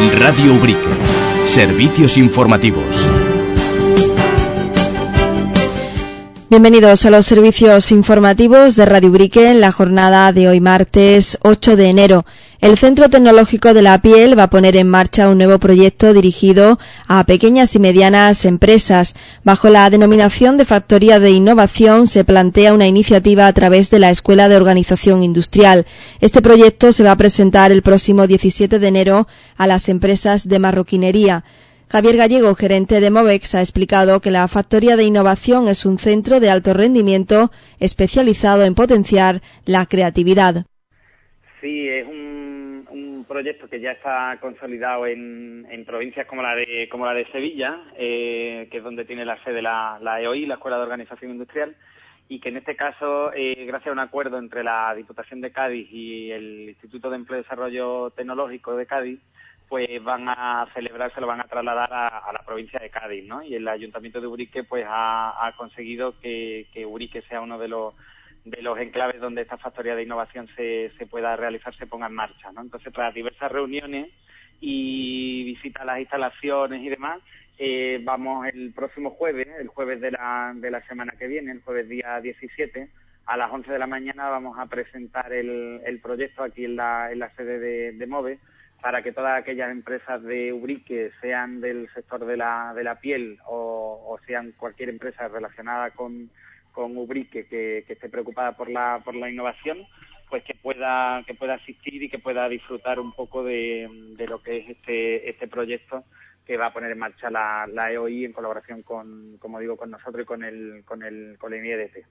Radio Ubrique. Servicios informativos. Bienvenidos a los servicios informativos de Radio Ubrique en la jornada de hoy martes 8 de enero. El Centro Tecnológico de la Piel va a poner en marcha un nuevo proyecto dirigido a pequeñas y medianas empresas. Bajo la denominación de Factoría de Innovación se plantea una iniciativa a través de la Escuela de Organización Industrial. Este proyecto se va a presentar el próximo 17 de enero a las empresas de marroquinería. Javier Gallego, gerente de Movex, ha explicado que la Factoría de Innovación es un centro de alto rendimiento especializado en potenciar la creatividad. Sí, es un proyecto que ya está consolidado en provincias como la de Sevilla, que es donde tiene la sede la EOI, la Escuela de Organización Industrial, y que en este caso, gracias a un acuerdo entre la Diputación de Cádiz y el Instituto de Empleo y Desarrollo Tecnológico de Cádiz, pues van a celebrarse, lo van a trasladar a la provincia de Cádiz, ¿no? Y el Ayuntamiento de Ubrique pues ha conseguido que Ubrique sea uno de los enclaves donde esta factoría de innovación se pueda realizar, se ponga en marcha, ¿no? Entonces, tras diversas reuniones y visitas a las instalaciones y demás, vamos el próximo jueves, el jueves de la semana que viene, el jueves día 17, a las 11 de la mañana vamos a presentar el proyecto aquí en la sede de MOVE, para que todas aquellas empresas de Ubrique, sean del sector de la piel o sean cualquier empresa relacionada con Ubrique que esté preocupada por la innovación, pues que pueda asistir y que pueda disfrutar un poco de lo que es este proyecto que va a poner en marcha la EOI en colaboración con nosotros y con la INEDT.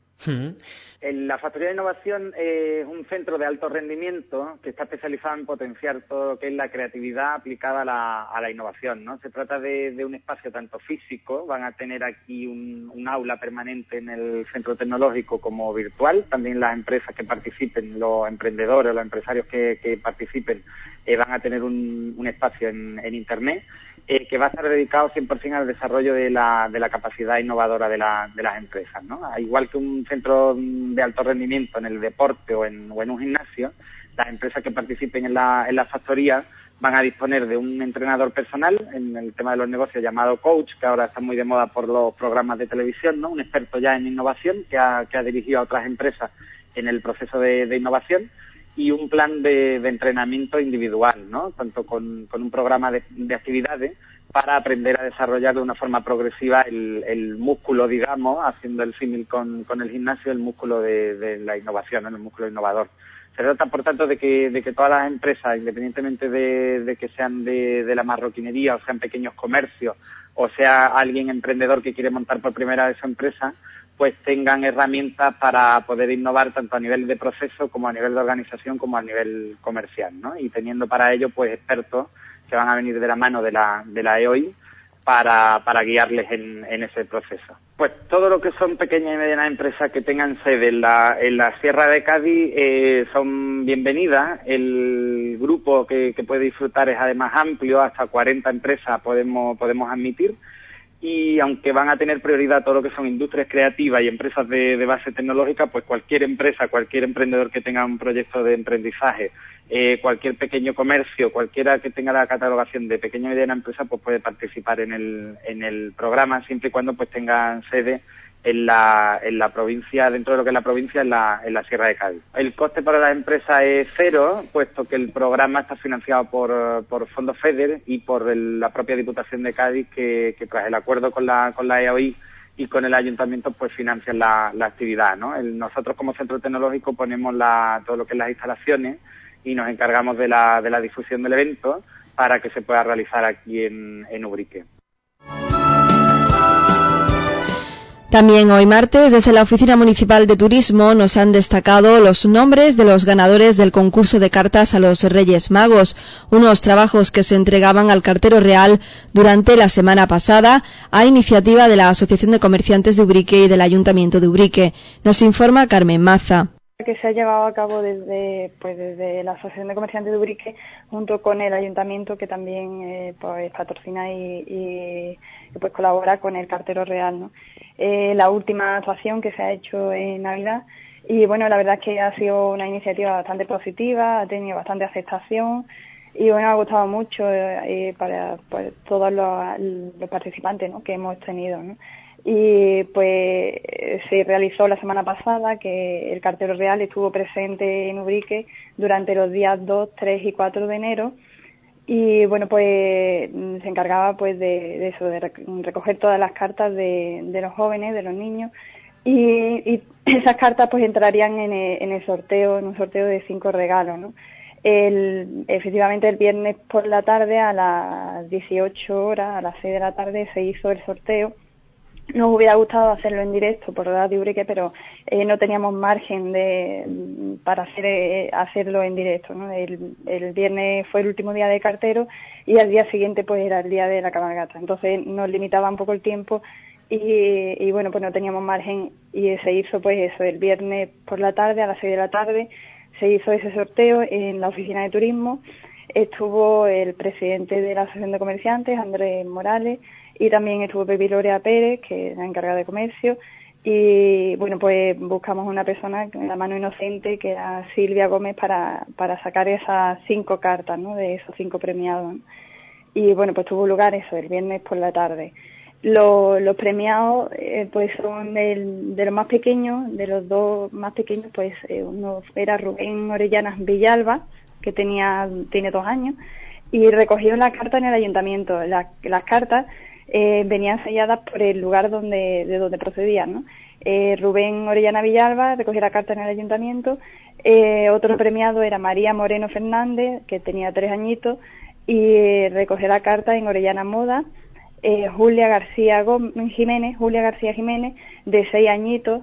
La Factoría de Innovación es un centro de alto rendimiento que está especializado en potenciar todo lo que es la creatividad aplicada a la innovación, ¿no? Se trata de un espacio tanto físico, van a tener aquí un aula permanente en el centro tecnológico, como virtual. También las empresas que participen, los emprendedores, los empresarios que participen, van a tener un espacio en Internet, que va a estar dedicado 100% al desarrollo de la capacidad innovadora de las empresas, ¿no? Igual que un centro de alto rendimiento en el deporte o en un gimnasio, las empresas que participen en la factoría van a disponer de un entrenador personal en el tema de los negocios llamado coach, que ahora está muy de moda por los programas de televisión, ¿no? Un experto ya en innovación que ha dirigido a otras empresas en el proceso de innovación, y un plan de entrenamiento individual, ¿no? Tanto con un programa de actividades para aprender a desarrollar de una forma progresiva el músculo, digamos, haciendo el símil con el gimnasio, el músculo de la innovación, ¿no? El músculo innovador. Se trata, por tanto, de que todas las empresas, independientemente de que sean de la marroquinería o sean pequeños comercios o sea alguien emprendedor que quiere montar por primera vez su empresa, pues tengan herramientas para poder innovar tanto a nivel de proceso como a nivel de organización como a nivel comercial, ¿no? Y teniendo para ello pues expertos que van a venir de la mano de la EOI para guiarles en ese proceso. Pues todo lo que son pequeñas y medianas empresas que tengan sede en la Sierra de Cádiz son bienvenidas. El grupo que puede disfrutar es además amplio, hasta 40 empresas podemos admitir. Y aunque van a tener prioridad todo lo que son industrias creativas y empresas de base tecnológica, pues cualquier empresa, cualquier emprendedor que tenga un proyecto de emprendizaje, cualquier pequeño comercio, cualquiera que tenga la catalogación de pequeña y mediana empresa, pues puede participar en el programa, siempre y cuando pues tengan sede en la provincia, dentro de lo que es la provincia, en la Sierra de Cádiz. El coste para las empresas es cero, puesto que el programa está financiado por fondos FEDER y por la propia Diputación de Cádiz, que tras el acuerdo con la EOI y con el Ayuntamiento, pues financian la actividad, ¿no? Nosotros como centro tecnológico ponemos todo lo que es las instalaciones y nos encargamos de la difusión del evento para que se pueda realizar aquí en Ubrique. También hoy martes, desde la Oficina Municipal de Turismo, nos han destacado los nombres de los ganadores del concurso de cartas a los Reyes Magos, unos trabajos que se entregaban al cartero real durante la semana pasada a iniciativa de la Asociación de Comerciantes de Ubrique y del Ayuntamiento de Ubrique. Nos informa Carmen Maza. Que se ha llevado a cabo desde la Asociación de Comerciantes de Ubrique junto con el Ayuntamiento, que también pues patrocina y pues colabora con el cartero real, ¿no? La última actuación que se ha hecho en Navidad, y bueno, la verdad es que ha sido una iniciativa bastante positiva, ha tenido bastante aceptación y bueno, ha gustado mucho para pues, todos los participantes, ¿no?, que hemos tenido, ¿no? Y pues se realizó la semana pasada, que el cartero real estuvo presente en Ubrique durante los días 2, 3 y 4 de enero, y bueno, pues se encargaba pues de eso, de recoger todas las cartas de los jóvenes, de los niños, y esas cartas pues entrarían en un sorteo de 5 regalos, ¿no? Efectivamente el viernes por la tarde a las 18 horas, a las 6 de la tarde, se hizo el sorteo. Nos hubiera gustado hacerlo en directo por Radio Ubrique, pero no teníamos margen para hacerlo en directo, ¿no? El viernes fue el último día de cartero y al día siguiente pues era el día de la cabalgata. Entonces nos limitaba un poco el tiempo y bueno, pues no teníamos margen, y se hizo pues eso, el viernes por la tarde a las 6 de la tarde se hizo ese sorteo en la oficina de turismo. Estuvo el presidente de la Asociación de Comerciantes, Andrés Morales, y también estuvo Pepi Lorea Pérez, que es la encargada de comercio, y bueno, pues buscamos una persona con la mano inocente, que era Silvia Gómez, para sacar esas 5 cartas, ¿no?, de esos 5 premiados, ¿no? Y bueno, pues tuvo lugar eso, el viernes por la tarde. Los premiados pues son de los más pequeños, de los 2 más pequeños, pues uno era Rubén Orellana Villalba, que tiene 2 años, y recogió la carta en el ayuntamiento. Las cartas venían selladas por el lugar de donde procedían, ¿no? Rubén Orellana Villalba recogió la carta en el ayuntamiento. Otro premiado era María Moreno Fernández, que tenía 3 añitos, y recogió la carta en Orellana Moda. Julia García Jiménez, de 6 añitos,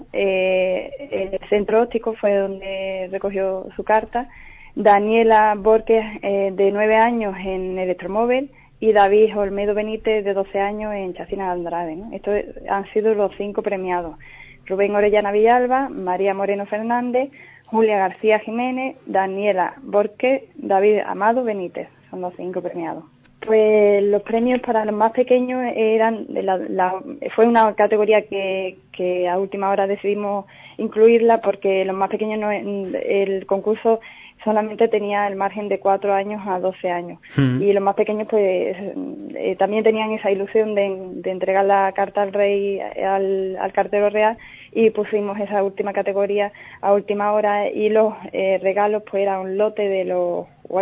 el Centro Óptico fue donde recogió su carta. Daniela Borges, de 9 años, en Electromóvil, y David Olmedo Benítez, de 12 años, en Chacinas Andrade, ¿no? Estos han sido los 5 premiados: Rubén Orellana Villalba, María Moreno Fernández, Julia García Jiménez, Daniela Borges, David Amado Benítez. Son los 5 premiados. Pues los premios para los más pequeños eran fue una categoría que a última hora decidimos incluirla, porque los más pequeños el concurso solamente tenía el margen de 4 años a 12 años. Y los más pequeños pues también tenían esa ilusión de entregar la carta al rey, al cartero real, y pusimos esa última categoría a última hora, y los regalos pues era un lote de los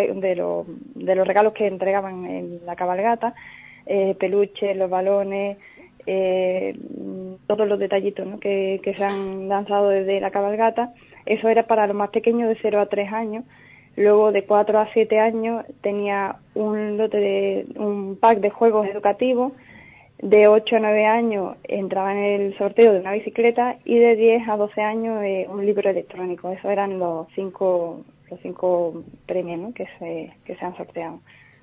regalos que entregaban en la cabalgata, peluches, los balones, todos los detallitos, ¿no?, que se han lanzado desde la cabalgata. Eso era para los más pequeños, de 0 a 3 años. Luego, de 4 a 7 años, tenía un pack de juegos educativos. De 8 a 9 años entraba en el sorteo de una bicicleta, y de 10 a 12 años un libro electrónico. Esos eran los cinco premios, ¿no?, que se han sorteado.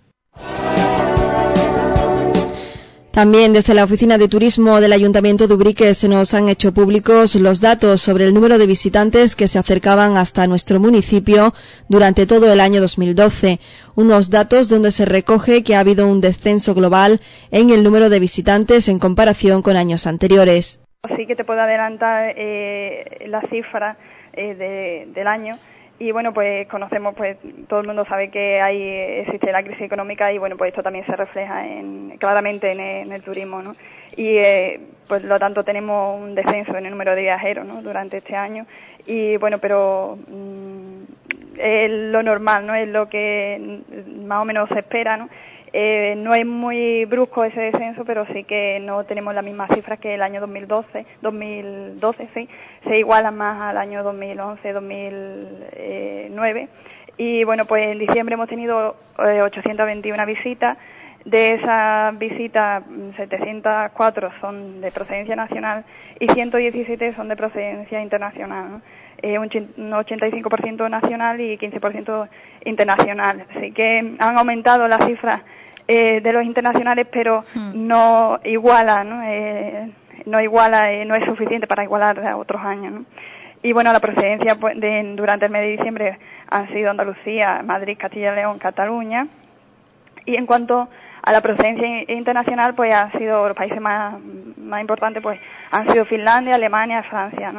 También desde la Oficina de Turismo del Ayuntamiento de Ubrique se nos han hecho públicos los datos sobre el número de visitantes que se acercaban hasta nuestro municipio durante todo el año 2012. Unos datos donde se recoge que ha habido un descenso global en el número de visitantes en comparación con años anteriores. Sí que te puedo adelantar la cifra del año. Y bueno, pues conocemos, pues todo el mundo sabe que existe la crisis económica, y bueno, pues esto también se refleja claramente en el turismo, ¿no? Y pues lo tanto tenemos un descenso en el número de viajeros, ¿no?, durante este año. Y bueno, pero es lo normal, ¿no?, es lo que más o menos se espera, ¿no? No es muy brusco ese descenso, pero sí que no tenemos las mismas cifras que el año 2012, sí, se igualan más al año 2011, 2009. Y bueno, pues en diciembre hemos tenido 821 visitas. De esas visitas, 704 son de procedencia nacional y 117 son de procedencia internacional, ¿no? Un 85% nacional y 15% internacional. Así que han aumentado las cifras de los internacionales, pero no iguala, ¿no? No es suficiente para igualar a otros años, ¿no? Y bueno, la procedencia pues, durante el mes de diciembre han sido Andalucía, Madrid, Castilla y León, Cataluña. Y en cuanto a la procedencia internacional, pues han sido los países más importantes, pues han sido Finlandia, Alemania, Francia, ¿no?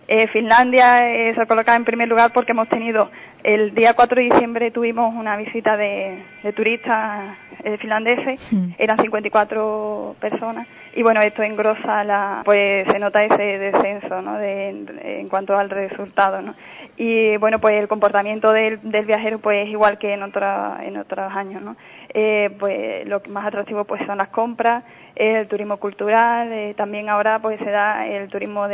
Finlandia se coloca en primer lugar porque hemos tenido, el día 4 de diciembre tuvimos una visita de turistas finlandeses, eran 54 personas, y bueno, esto engrosa pues se nota ese descenso, ¿no? En cuanto al resultado, ¿no? Y bueno, pues el comportamiento del viajero pues es igual que en otros años, ¿no? Pues lo más atractivo pues son las compras, el turismo cultural, también ahora pues se da el turismo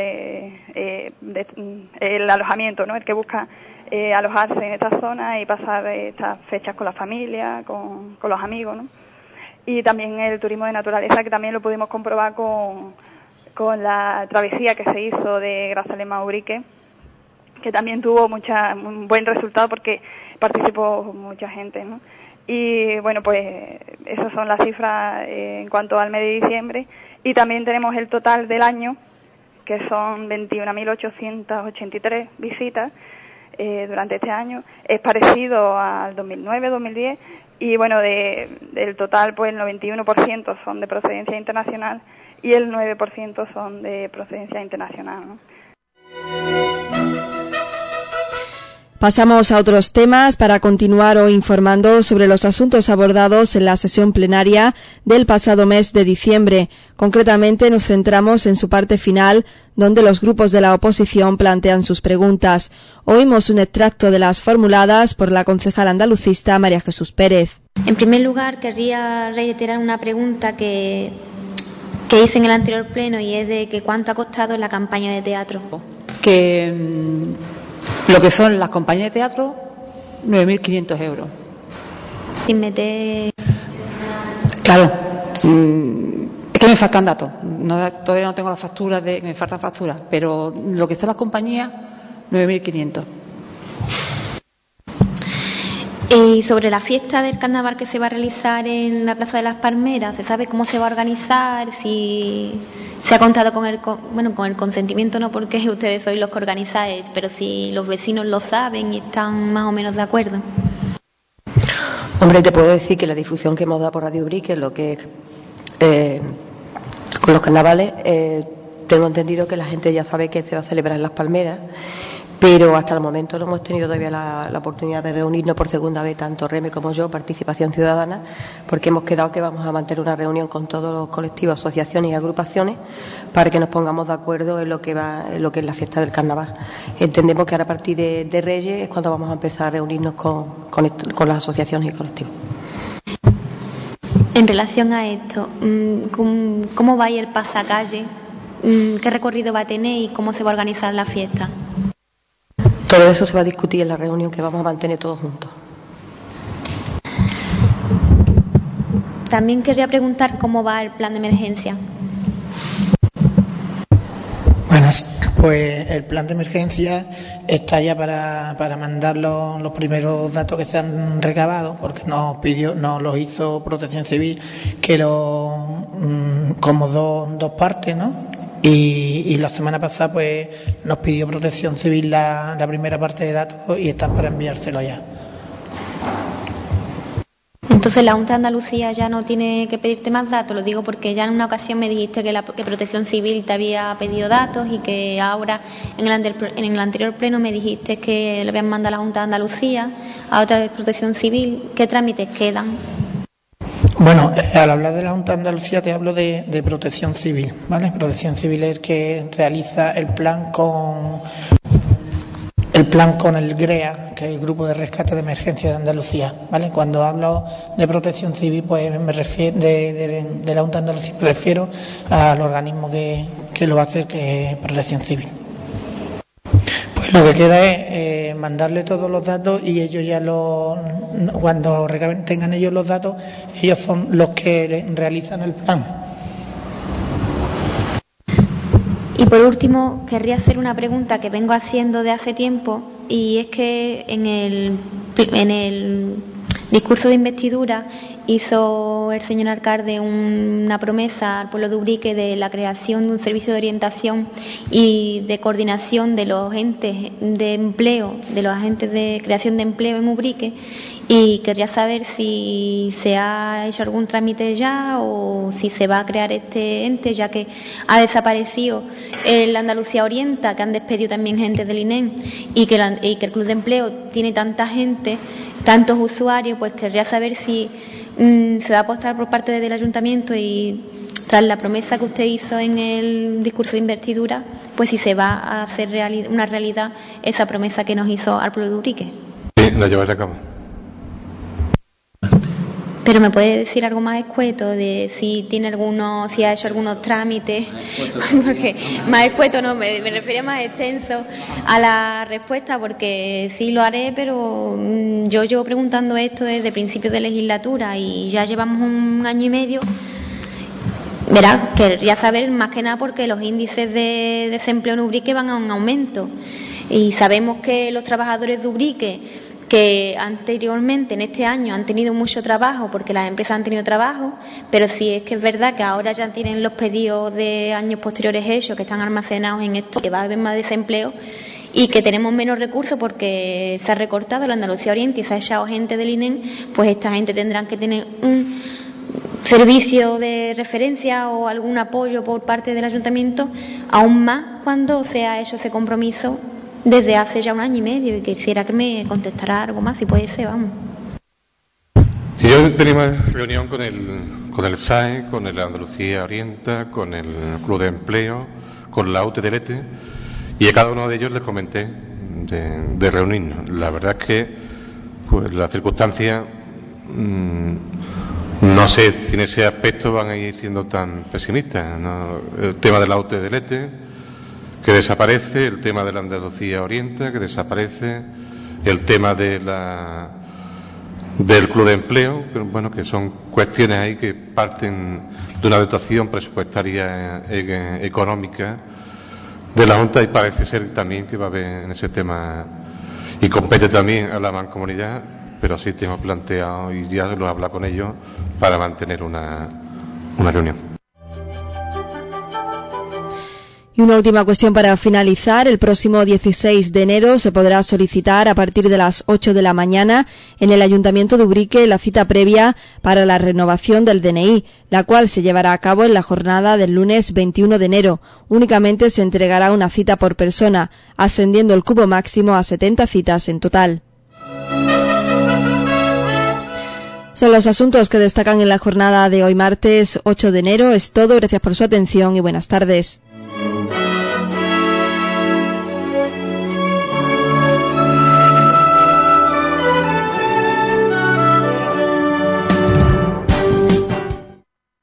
el alojamiento, ¿no? El que busca alojarse en esta zona y pasar estas fechas con la familia, con los amigos, ¿no? Y también el turismo de naturaleza, que también lo pudimos comprobar con la travesía que se hizo de Grazalema a Ubrique, que también tuvo un buen resultado porque participó mucha gente, ¿no? Y bueno, pues esas son las cifras en cuanto al mes de diciembre. Y también tenemos el total del año, que son 21.883 visitas durante este año. Es parecido al 2009-2010 y bueno, del total pues el 91% son de procedencia internacional y el 9% son de procedencia internacional, ¿no? Pasamos a otros temas para continuar hoy informando sobre los asuntos abordados en la sesión plenaria del pasado mes de diciembre. Concretamente nos centramos en su parte final, donde los grupos de la oposición plantean sus preguntas. Oímos un extracto de las formuladas por la concejal andalucista María Jesús Pérez. En primer lugar, querría reiterar una pregunta que hice en el anterior pleno, y es de que cuánto ha costado la campaña de teatro. Lo que son las compañías de teatro, 9.500 euros. Sin meter... Claro, es que me faltan datos. Todavía no tengo las facturas, me faltan facturas, pero lo que son las compañías, 9.500. Y sobre la fiesta del carnaval que se va a realizar en la Plaza de las Palmeras, ¿se sabe cómo se va a organizar? Si se ha contado con el consentimiento, no porque ustedes sois los que organizáis, pero si los vecinos lo saben y están más o menos de acuerdo. Hombre, te puedo decir que la difusión que hemos dado por Radio Ubrique, lo que es con los carnavales, tengo entendido que la gente ya sabe que se va a celebrar en Las Palmeras, pero hasta el momento no hemos tenido todavía la oportunidad de reunirnos por segunda vez, tanto Reme como yo, Participación Ciudadana, porque hemos quedado que vamos a mantener una reunión con todos los colectivos, asociaciones y agrupaciones para que nos pongamos de acuerdo en lo que es la fiesta del carnaval. Entendemos que ahora a partir de Reyes es cuando vamos a empezar a reunirnos con las asociaciones y colectivos. En relación a esto, ¿cómo va a ir el pasacalle? ¿Qué recorrido va a tener y cómo se va a organizar la fiesta? Todo eso se va a discutir en la reunión que vamos a mantener todos juntos. También quería preguntar cómo va el plan de emergencia. Buenas, pues el plan de emergencia está ya para mandar los primeros datos que se han recabado, porque nos los hizo Protección Civil, que como dos partes, ¿no? Y la semana pasada pues nos pidió Protección Civil la primera parte de datos y están para enviárselo ya. Entonces la Junta de Andalucía ya no tiene que pedirte más datos. Lo digo porque ya en una ocasión me dijiste que Protección Civil te había pedido datos y que ahora en el anterior pleno me dijiste que le habían mandado a la Junta de Andalucía, a otra vez Protección Civil. ¿Qué trámites quedan? Bueno, al hablar de la Junta de Andalucía te hablo de Protección Civil, ¿vale? Protección Civil es el que realiza el plan con el GREA, que es el Grupo de Rescate de Emergencia de Andalucía, ¿vale? Cuando hablo de Protección Civil, pues me refiero de la Junta de Andalucía, me refiero al organismo que lo va a hacer, que es Protección Civil. Pues lo que queda es mandarle todos los datos y ellos ya cuando tengan ellos los datos, ellos son los que realizan el plan. Y por último, querría hacer una pregunta que vengo haciendo de hace tiempo, y es que en el discurso de investidura hizo el señor alcalde una promesa al pueblo de Ubrique de la creación de un servicio de orientación y de coordinación de los entes de empleo, de los agentes de creación de empleo en Ubrique, y querría saber si se ha hecho algún trámite ya o si se va a crear este ente, ya que ha desaparecido el Andalucía Orienta, que han despedido también gente del INEM, y que el Club de Empleo tiene tanta gente, tantos usuarios. Pues querría saber si se va a apostar por parte del ayuntamiento y, tras la promesa que usted hizo en el discurso de investidura, pues si se va a hacer una realidad esa promesa que nos hizo al pueblo de Ubrique. Sí, la llevaré a cabo. Pero me puede decir algo más escueto de si si ha hecho algunos trámites, porque más escueto no, me refería más extenso a la respuesta, porque sí lo haré, pero yo llevo preguntando esto desde principios de legislatura y ya llevamos 1 año y medio. Verá, querría saber más que nada porque los índices de desempleo en Ubrique van a un aumento y sabemos que los trabajadores de Ubrique, que anteriormente, en este año, han tenido mucho trabajo porque las empresas han tenido trabajo, pero sí es que es verdad que ahora ya tienen los pedidos de años posteriores hechos, que están almacenados en esto, que va a haber más desempleo y que tenemos menos recursos porque se ha recortado la Andalucía Oriente y se ha echado gente del INEM. Pues esta gente tendrán que tener un servicio de referencia o algún apoyo por parte del ayuntamiento, aún más cuando se ha hecho ese compromiso desde hace ya 1 año y medio, y quisiera que me contestara algo más, si puede ser, vamos. Y yo tenía una reunión con el SAE, con el Andalucía Orienta, con el Club de Empleo, con la UTDLT, y a cada uno de ellos les comenté de reunirnos. La verdad es que pues las circunstancias, no sé si en ese aspecto van a ir siendo tan pesimistas, ¿no? El tema de la UTDLT, que desaparece, el tema de la Andalucía Orienta, que desaparece, el tema del Club de Empleo, que, bueno, que son cuestiones ahí que parten de una dotación presupuestaria económica de la Junta, y parece ser también que va a haber en ese tema, y compete también a la Mancomunidad, pero sí tenemos planteado y ya lo he hablado con ellos para mantener una reunión. Y una última cuestión para finalizar. El próximo 16 de enero se podrá solicitar a partir de las 8 de la mañana en el Ayuntamiento de Ubrique la cita previa para la renovación del DNI, la cual se llevará a cabo en la jornada del lunes 21 de enero. Únicamente se entregará una cita por persona, ascendiendo el cupo máximo a 70 citas en total. Son los asuntos que destacan en la jornada de hoy martes 8 de enero. Es todo. Gracias por su atención y buenas tardes.